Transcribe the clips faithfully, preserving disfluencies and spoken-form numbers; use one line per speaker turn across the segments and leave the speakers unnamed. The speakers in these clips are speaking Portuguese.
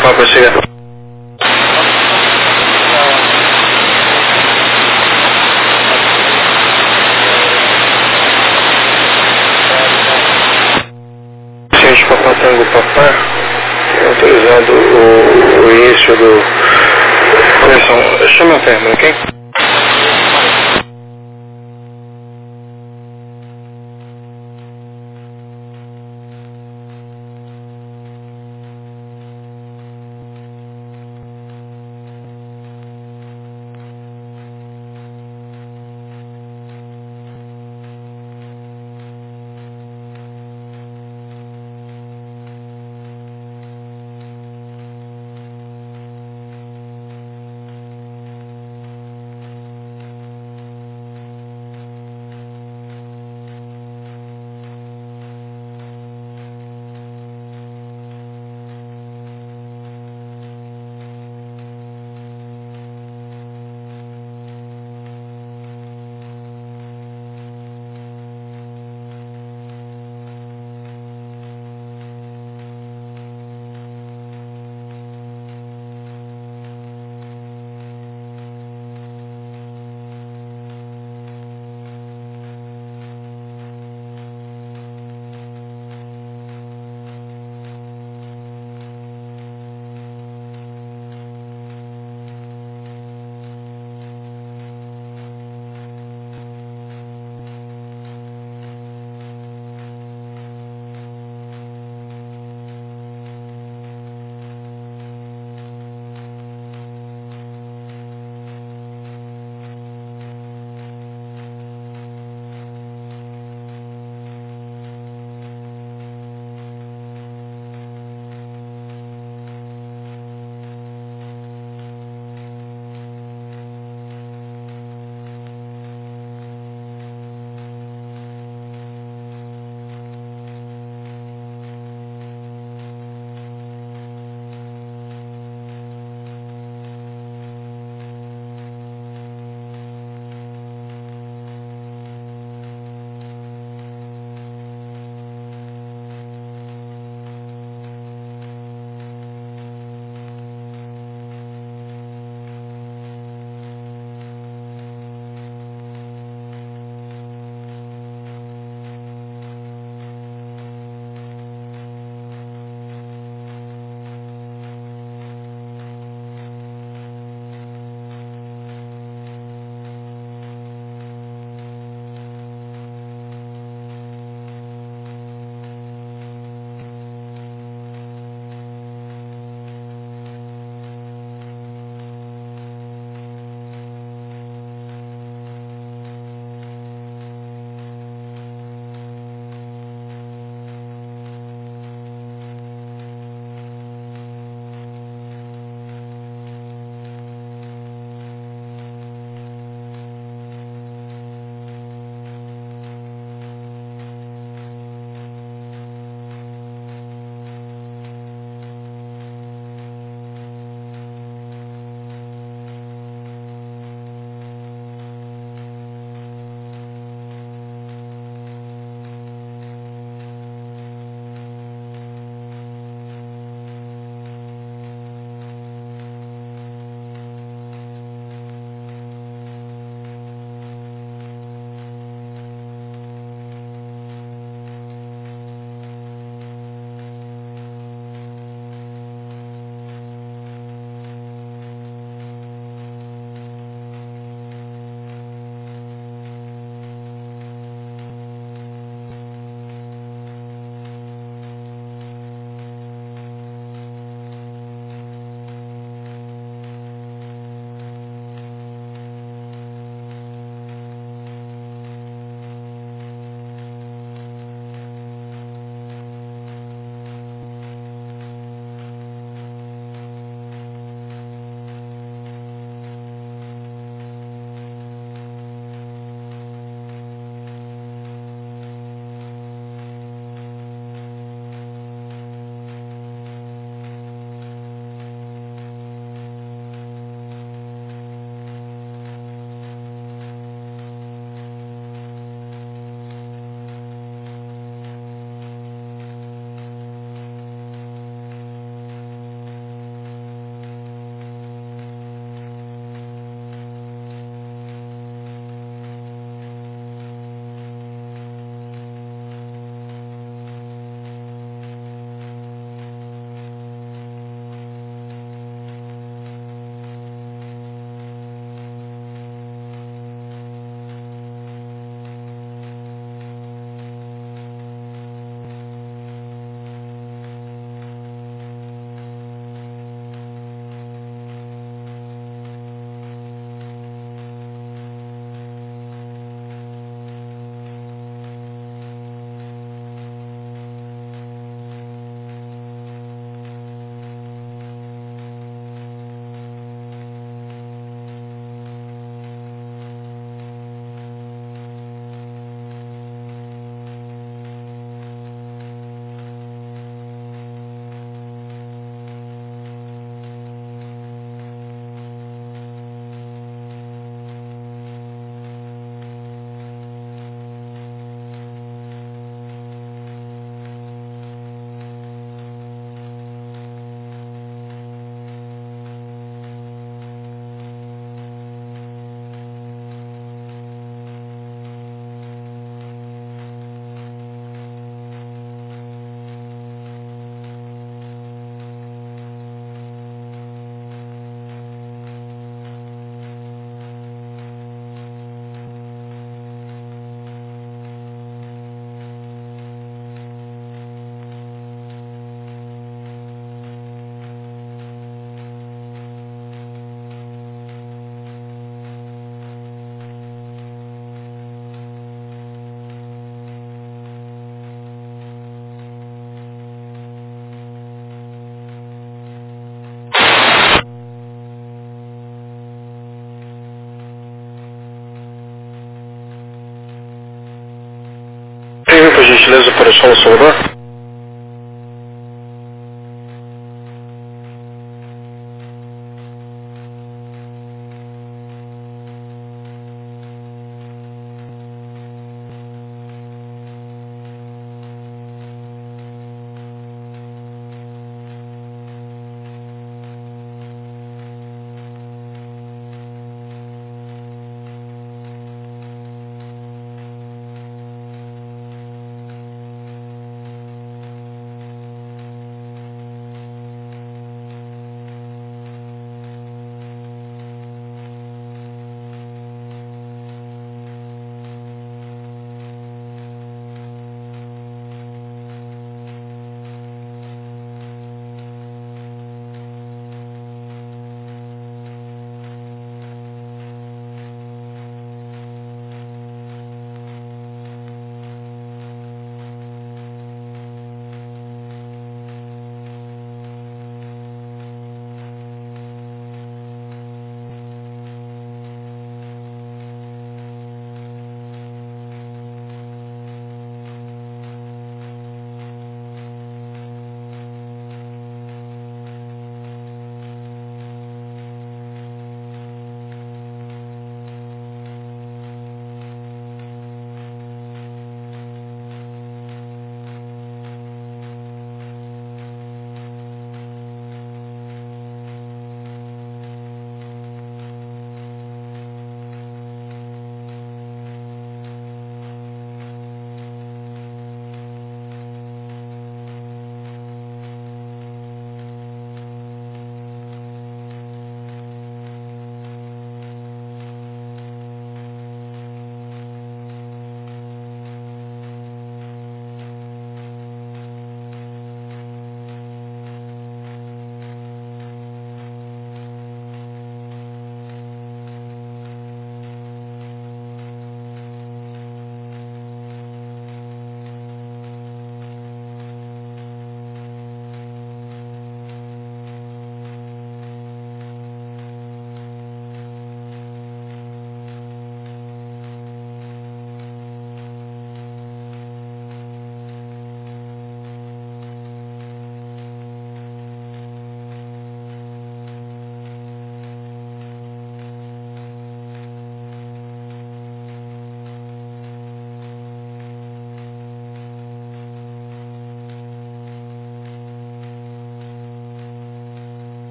Papa, prossiga. Ciente Papa Tango Papá, autorizado o, o início do... Correção, chama a enfermeira, ok? gentileza, para o Solo Salvador?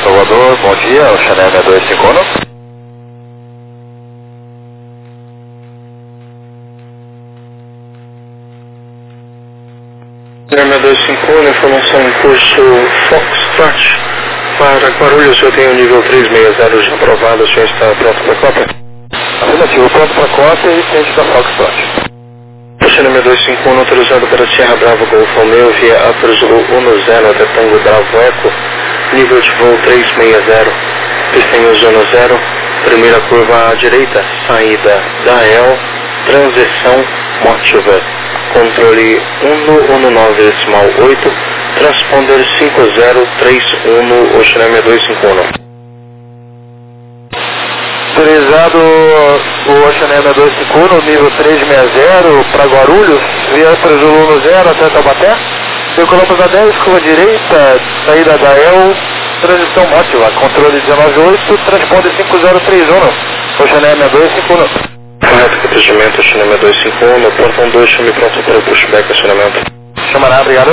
Salvador, bom dia, o Chanel seis dois cinco um.
seis dois cinco um, informação em curso Foxtrot para Guarulhos. Eu tenho o nível trezentos e sessenta já aprovado, o senhor está pronto para a cópia?
Afirmativo, pronto para a cópia e ciente da Foxtrot.
seis dois cinco um autorizado para Sierra Bravo Golf Romeo via Alfa Zulu um zero até Tango Bravo Eco, nível de voo trezentos e sessenta, pista em zona zero, primeira curva à direita, saída da E L, transição Motiva, controle um um nove decimal oito, transponder cinco zero três um, Ocean seis dois cinco um.
Autorizado o Ocean seis dois cinco um, nível trezentos e sessenta para Guarulhos, via Alfa Zulu um zero até Taubaté, circulamos a dez, curva direita, saída da E L, transição Motiva, controle dezenove oito, transponder cinco zero três um, Ocean seis dois cinco um.
Correto, procedimento, Ocean seis dois cinco um, no portão dois, chame pronto para o pushback, acionamento.
Chamará, obrigado.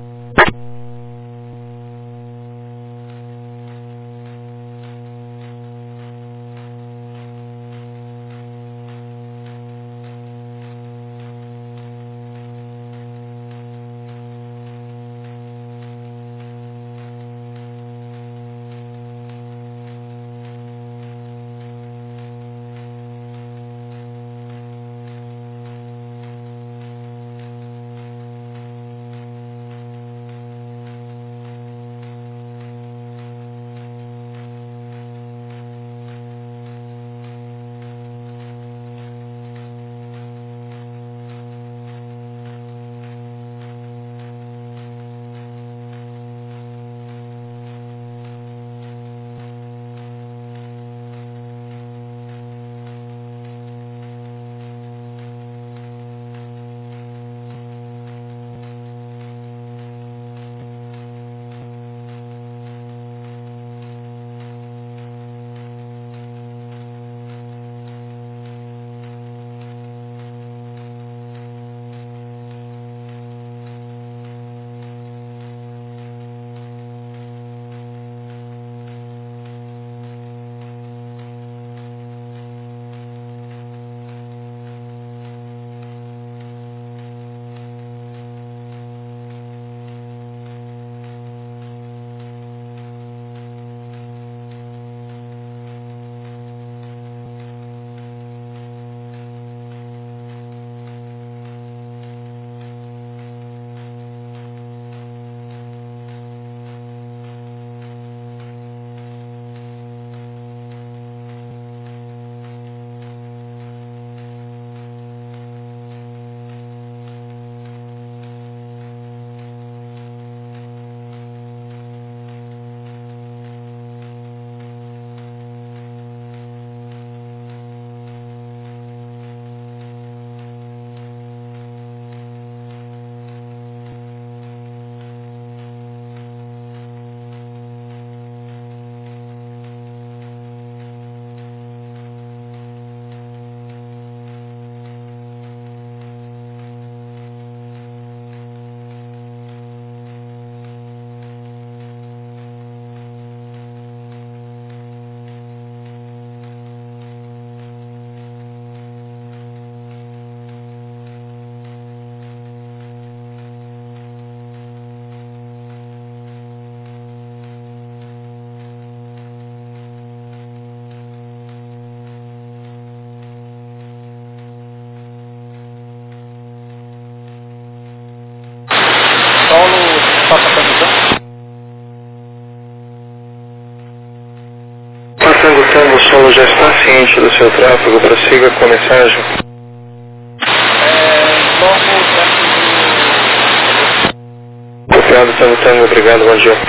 Tango Tango, o solo já está ciente do seu tráfego, prossiga com a mensagem. Copiado, Tango Tango, obrigado, bom dia.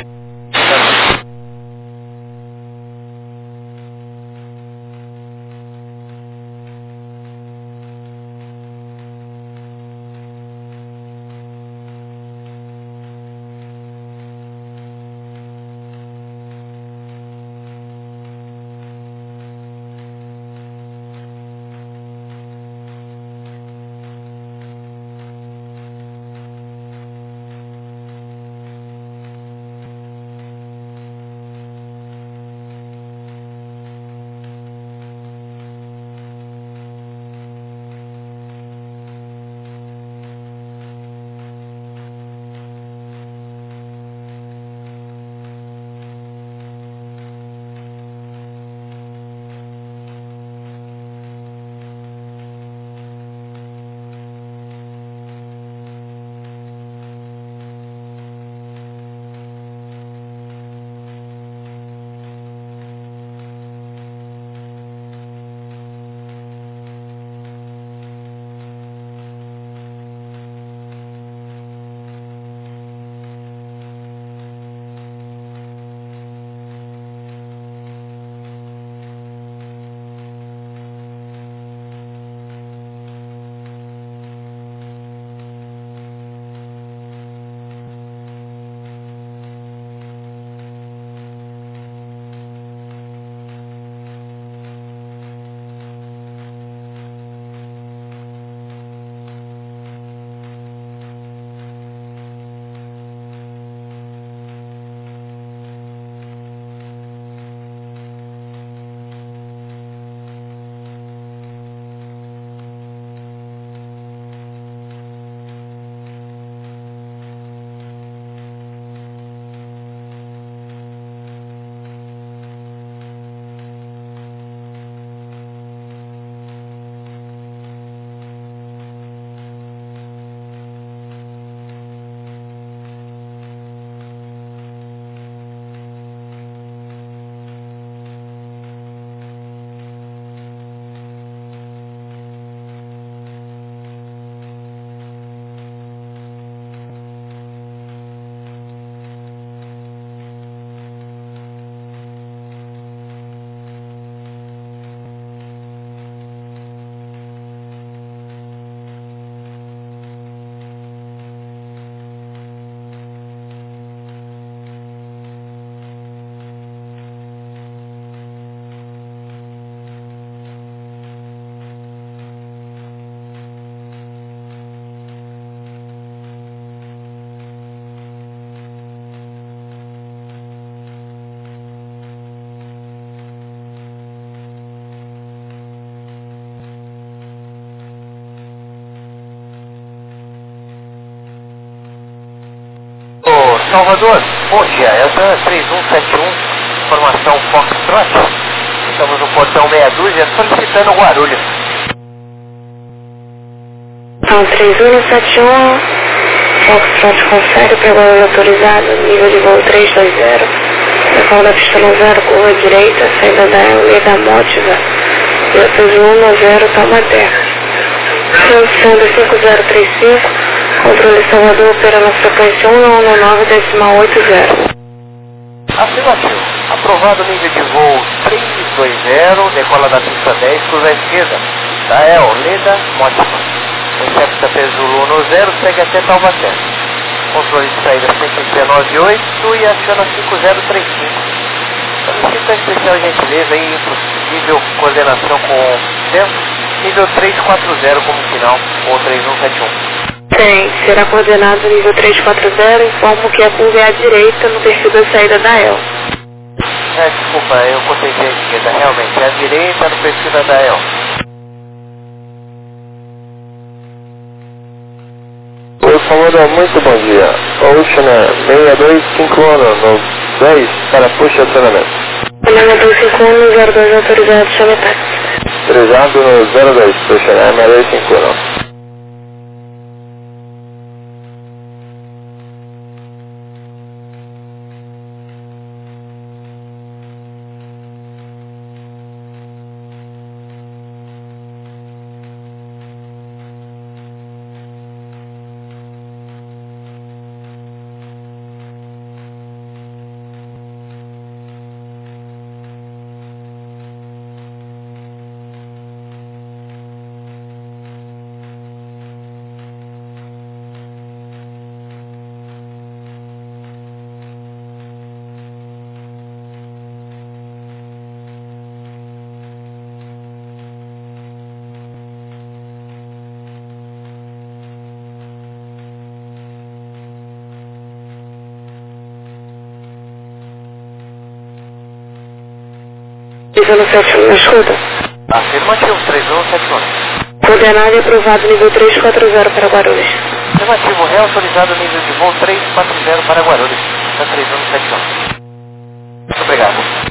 Salvador, bom dia, é o três um sete um, formação Foxtrot. Estamos no portão meia dúzia solicitando Guarulhos.
Então, três um sete um, Foxtrot confere para Guarulhos autorizado, nível de voo três dois zero. Decola da pista zero, curva direita, saída da L da Mótiva. Depois um zero, Taubaté. Sendo cinco zero três cinco, controle Salvador operando a frequência um um nove decimal oito zero.
Afirmativo. Aprovado nível de voo três dois zero, decola da pista dez, curva esquerda. Da E L, Leda, Mótima. Recepta Zulu no zero, segue até Taubaté. Controle de saída cento e dezenove oito e aciona cinco zero três cinco. Solicita especial gentileza e possível coordenação com o tempo. Nível três quatro zero como final, ou três um sete um.
Tem, será coordenado nível três quatro zero, informo que a curva é à direita no perfil da saída da E L.
É, desculpa, eu contei a esquerda, realmente, é à direita no perfil da E L.
Oi, Salvador, muito bom dia. Ocean seis dois cinco um no dez para push acionamento.
Olhando dois cinco um zero dois autorizado, chame táxi.
Trejado no zero dois, Ocean seis dois cinco um.
três um sete um, me escuta?
Afirmativo, três um sete um.
Coordenado e aprovado nível três quatro zero para Guarulhos.
Afirmativo, reautorizado nível de voo três quatro zero para Guarulhos, da três um sete um. Muito obrigado.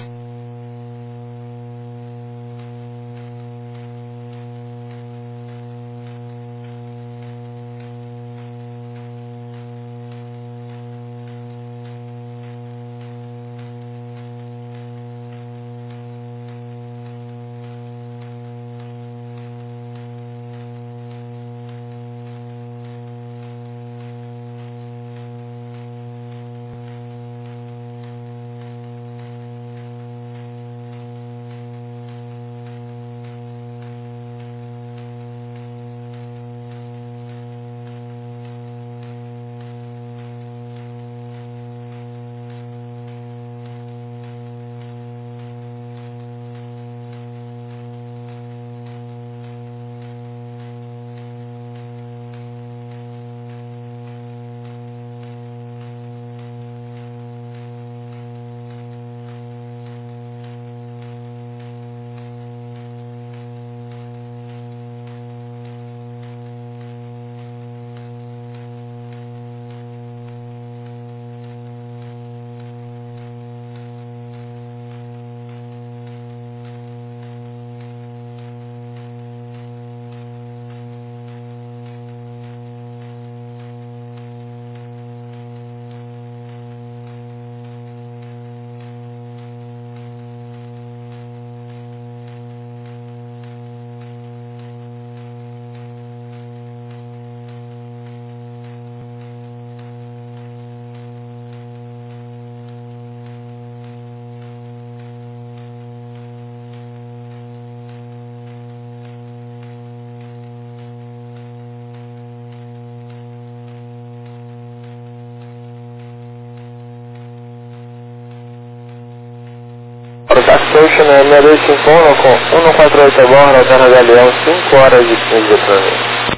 Ocean seis dois cinco um com cento e quarenta e oito a bordo, Terra Galeão, cinco horas e quinze para mim.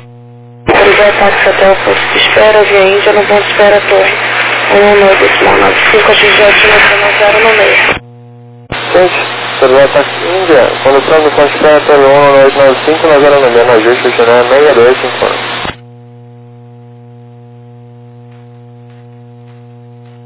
Autorizar táxi até o posto de espera, via Índia no ponto de espera Torre. um nove decimal nove cinco, a X J nacional zero no meio.
Gente, autorizar táxi Índia, condução do ponto de espera pelo um nove nove cinco, na zero no meio, no ajuste, Ocean seis dois cinco um.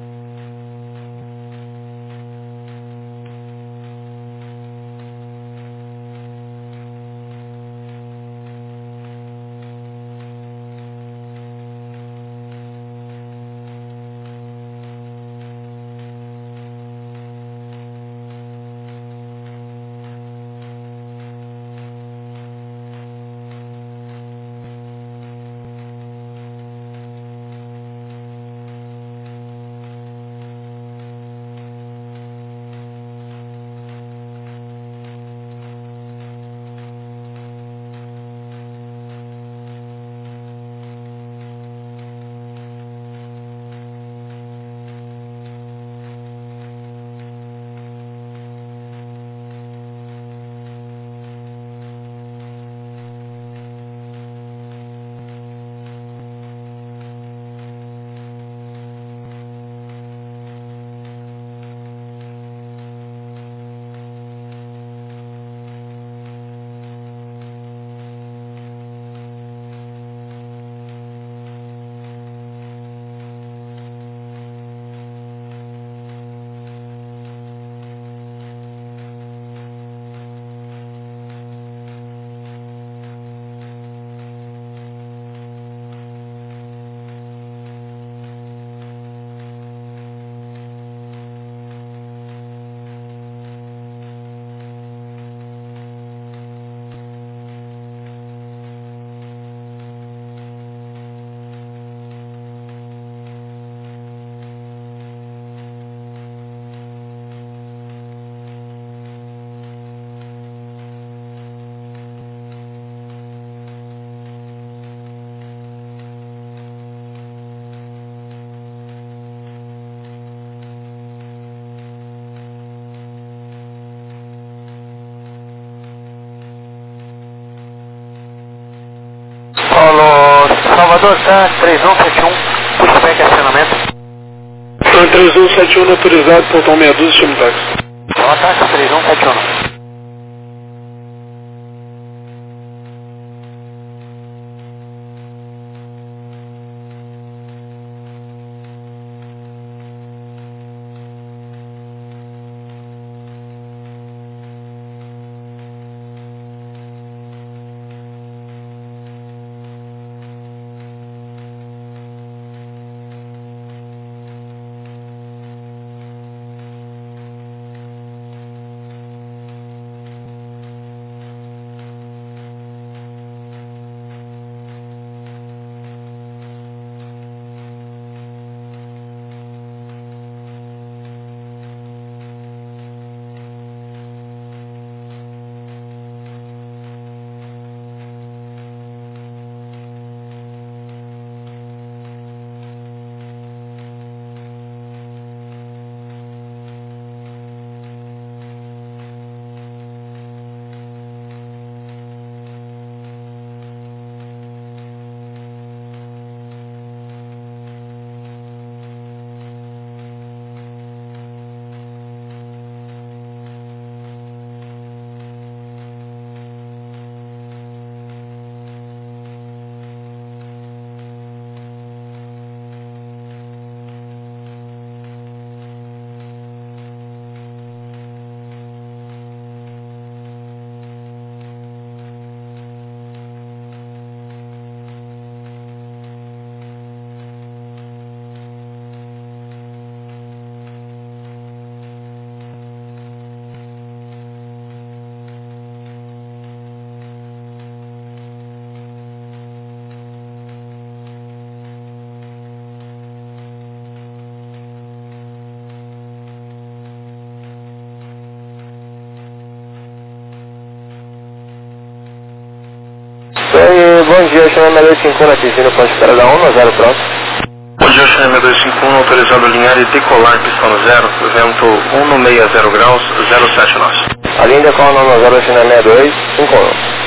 Salvador, tá três um sete um, pushback acionamento.
três um sete um autorizado, ponto um seis dois, chama táxi.
Boa tarde, três um sete um. Oi, bom dia, eu chamo dois cinco um, atingindo ponte para da um, zero próximo.
Bom dia, eu chamo dois cinco um, autorizado a alinhar e decolar pistão zero, vento um seis zero graus, zero sete nós.
A linha decola no zero, China sessenta e dois, cinco um.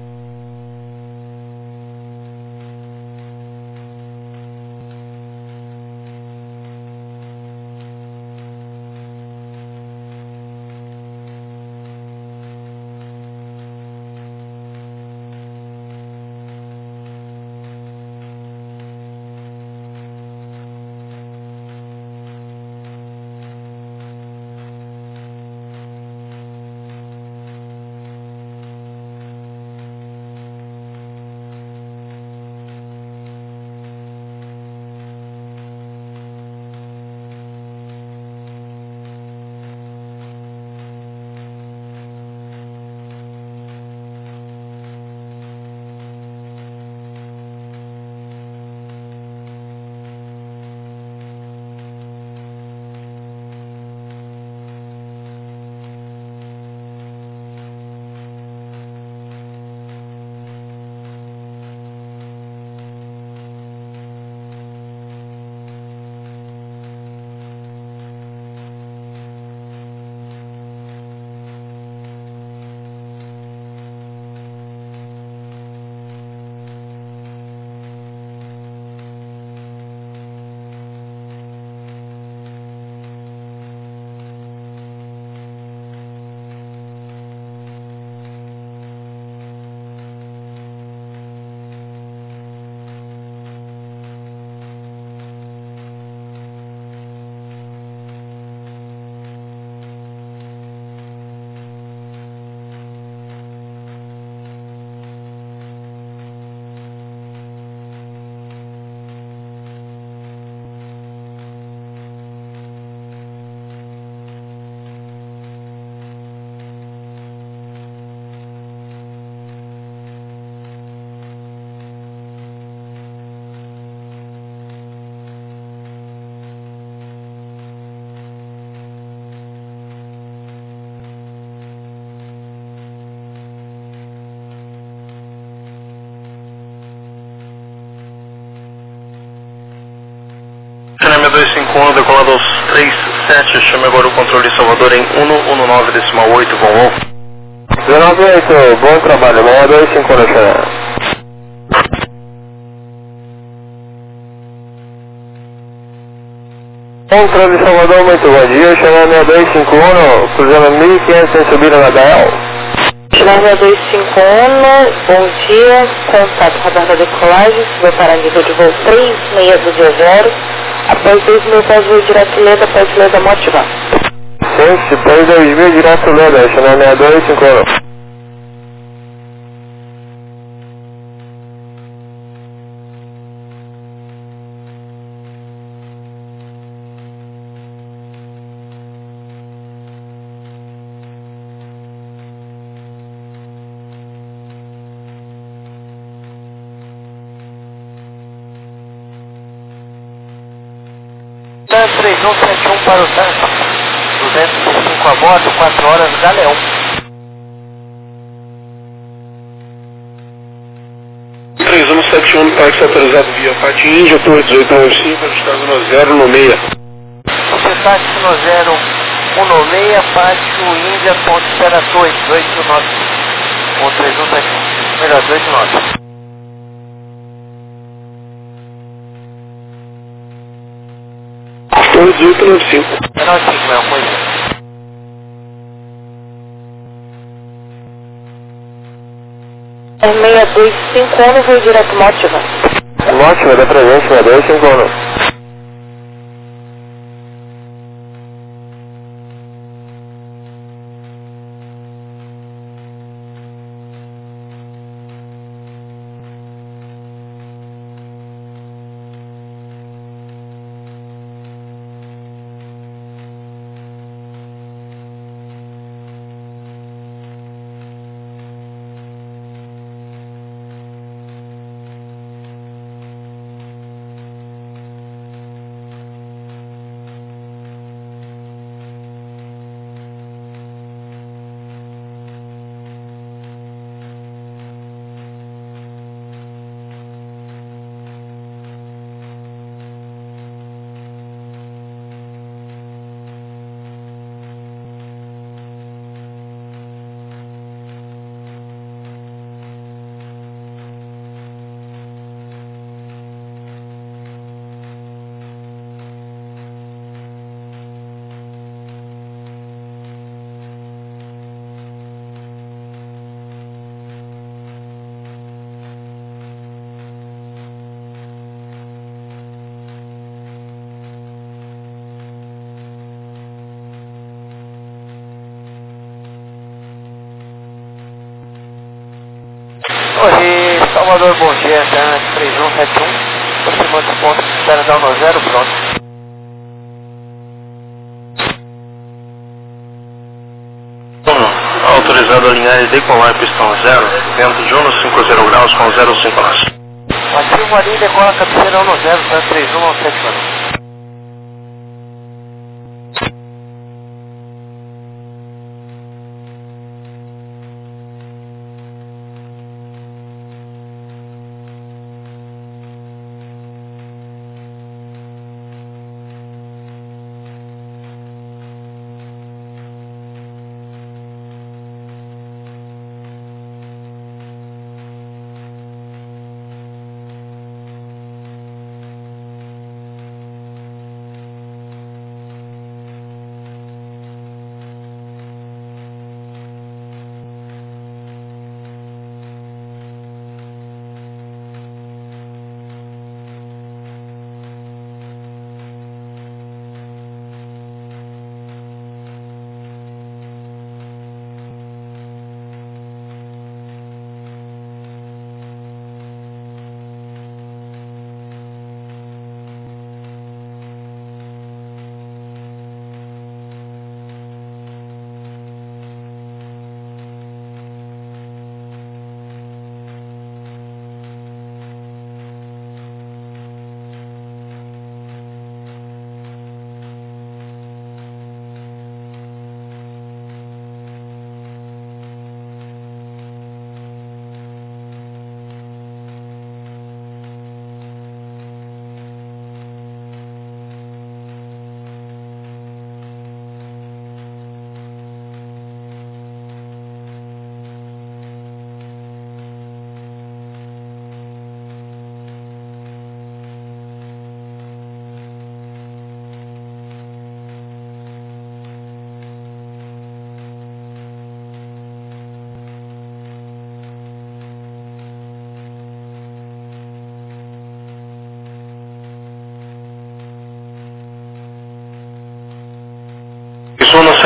Chama dois cinco um, decolado aos três sete, chame agora o controle de Salvador em um um nove decimal oito, vão on.
dezenove oito, bom trabalho, seis dois cinco um, Controle Salvador, muito bom dia. Channel seis dois cinco um, cruzando mil e quinhentos sem subida na D L.
Channel seis dois cinco um, bom dia. Contato radar da decolagem, vai para a nível de voo três seis dois zero. Após dois mil pés, voo direto Leda, após Leda motivar.
Sim, após dois mil direto Leda, Channel seis dois cinco um.
três um sete um para o tanque, duzentos e cinco a bordo, quatro horas, Galeão.
três um sete um, táxi autorizado via Pati Índia, Torre dezoito nove cinco, ajustado no zero no meia.
Você táxi no zero um no seis, Pátio Índia, ponto espera dois, oito nove, ou três um sete um, melhor, oito nove.
Torre dezoito nove cinco.
Menor cinco, é uma coisa.
É seis dois cinco um, voo direto motiva.
Motiva, dá presente, seis dois cinco um.
Oi, Salvador, bom dia, três um sete um, aproximando os pontos, espera dar no zero, pronto.
Autorizado a alinhar e decolar pistão zero, vento de um cinco zero graus com zero cinco nós.
Ativo ali, decola a cabeceira no zero, tá três um sete um.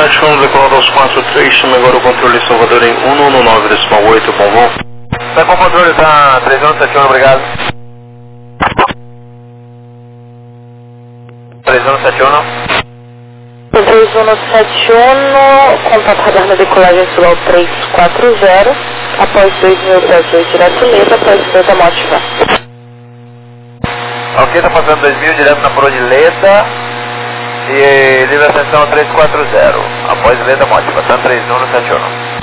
sete um, decolando aos quatro três, chama agora o controle Salvador em um um nove decimal oito, bom voo.
Tá com o controle, tá três um sete um, obrigado. três um sete um.
três um sete um, contato radar na decolagem sul três quatro zero, após dois mil pés direto Leda, após Leda Motiva.
Ok, tá passando dois mil direto na Pro de Leda e livre ascensão três quatro zero, após Leda Motiva, tá três um sete um.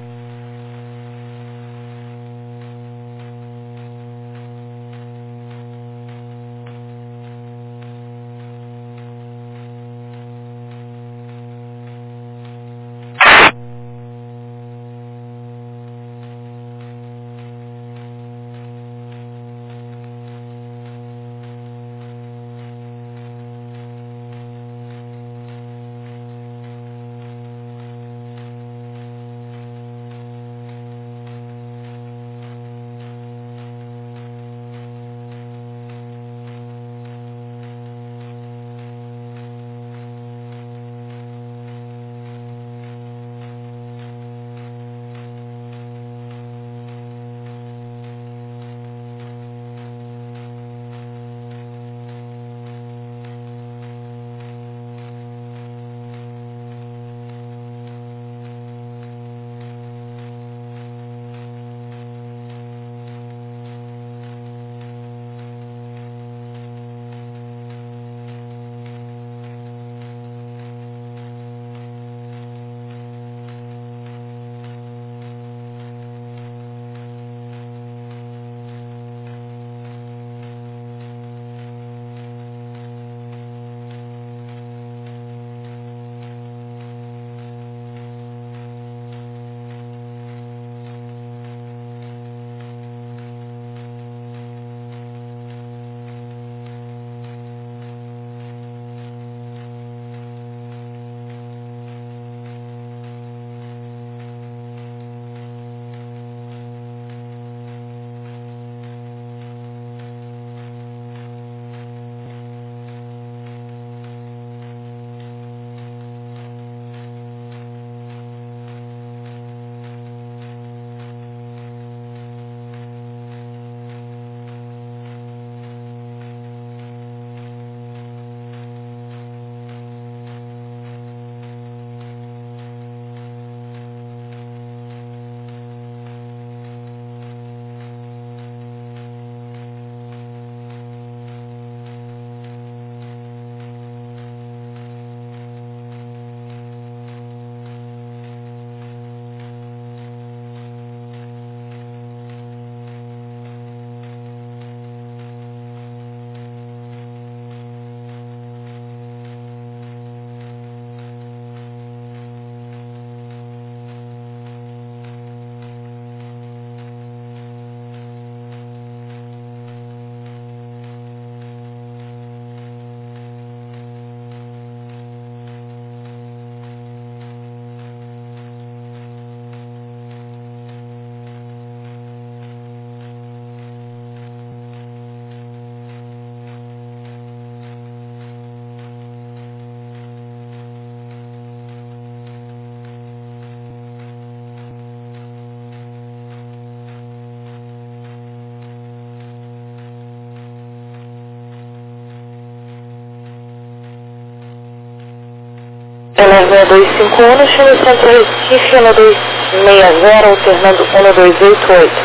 Eleva dois cinco um, no Chile Centro Recife, um dois seis zero, alternando um dois oito oito.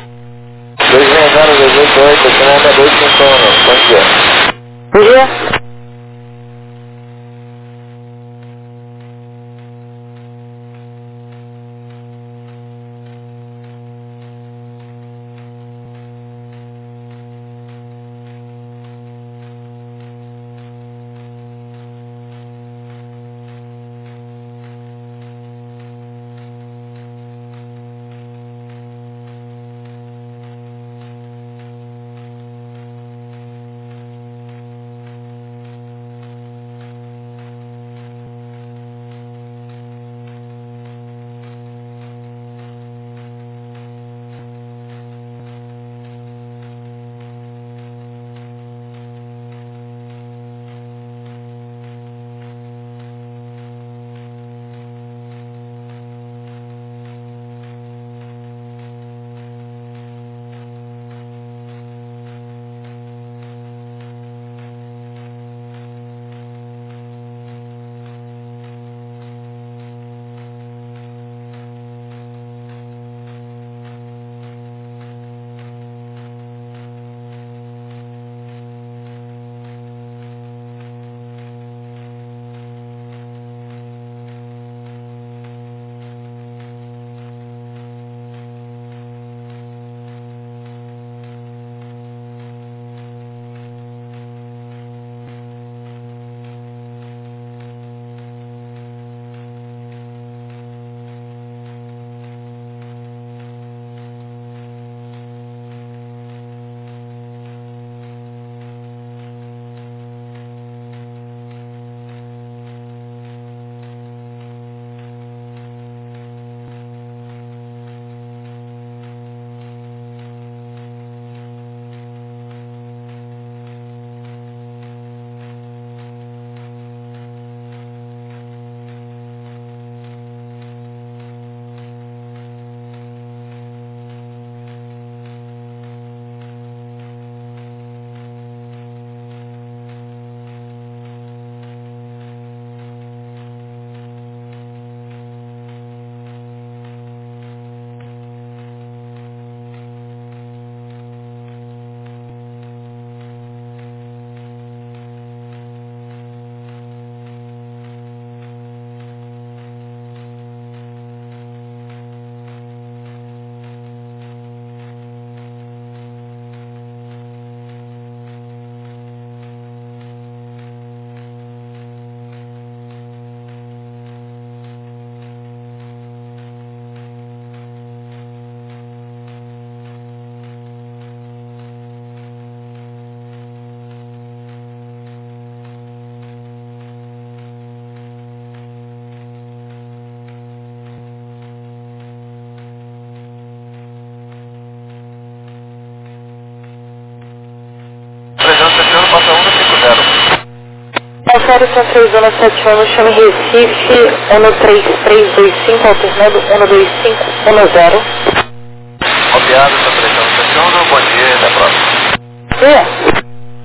dois seis zero, dois oito oito, alternando dois cinco um, bom dia.
Bom dia. Série são três um sete um, chame Recife, um três três dois cinco, alternando um dois cinco um zero.
Copiado, são três um sete um, bom dia, até a próxima.
É.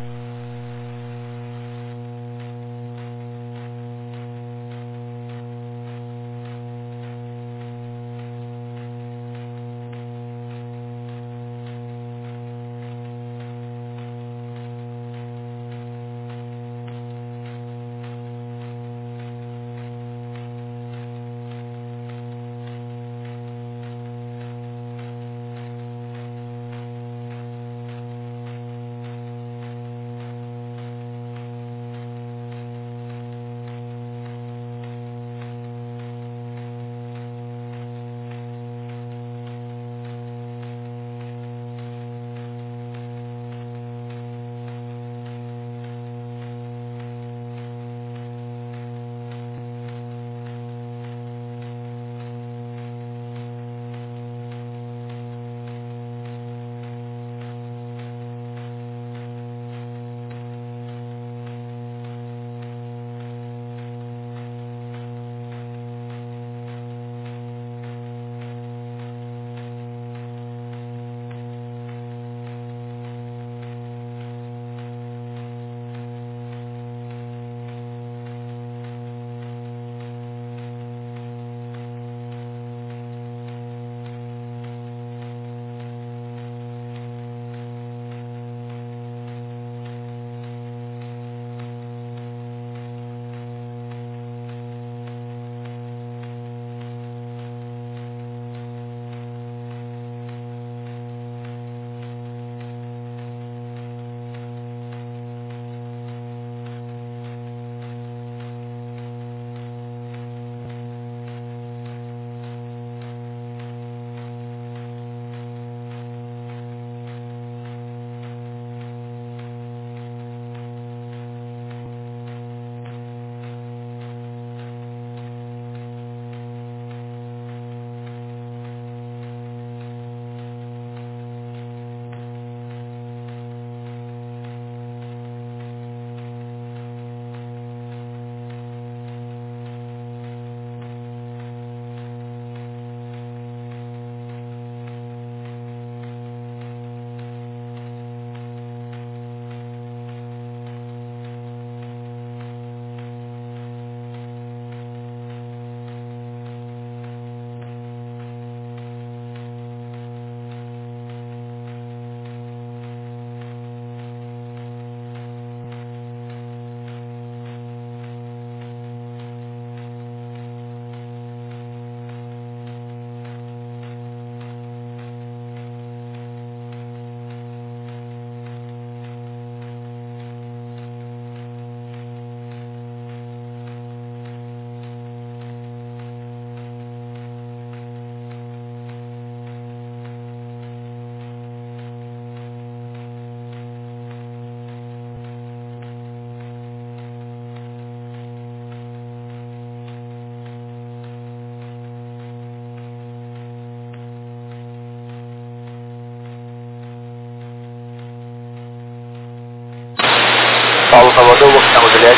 Paulo Salvador, vou ficar no Juliette.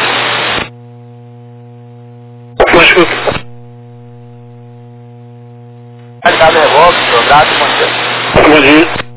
Não escuto.
Obrigado, Revolve, Dourado, bom dia.
Bom dia.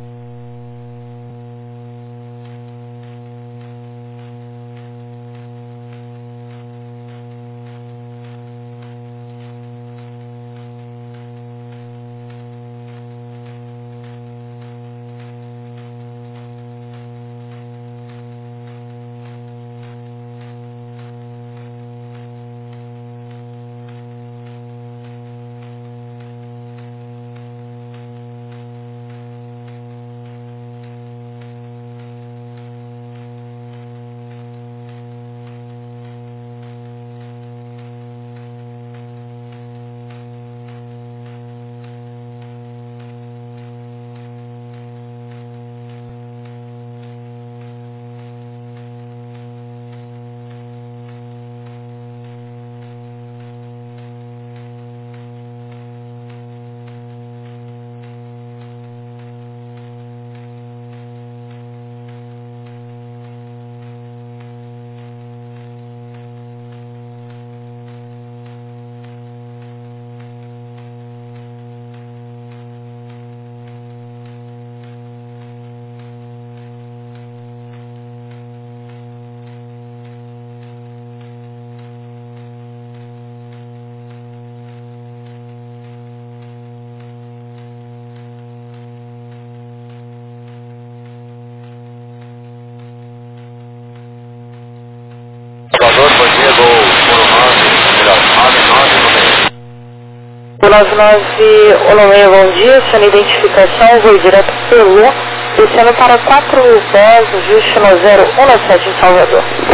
nove nove um seis, bom dia, sua identificação, voo direto pelo, descendo para quatro mil pés, ajuste no zero um sete em Salvador.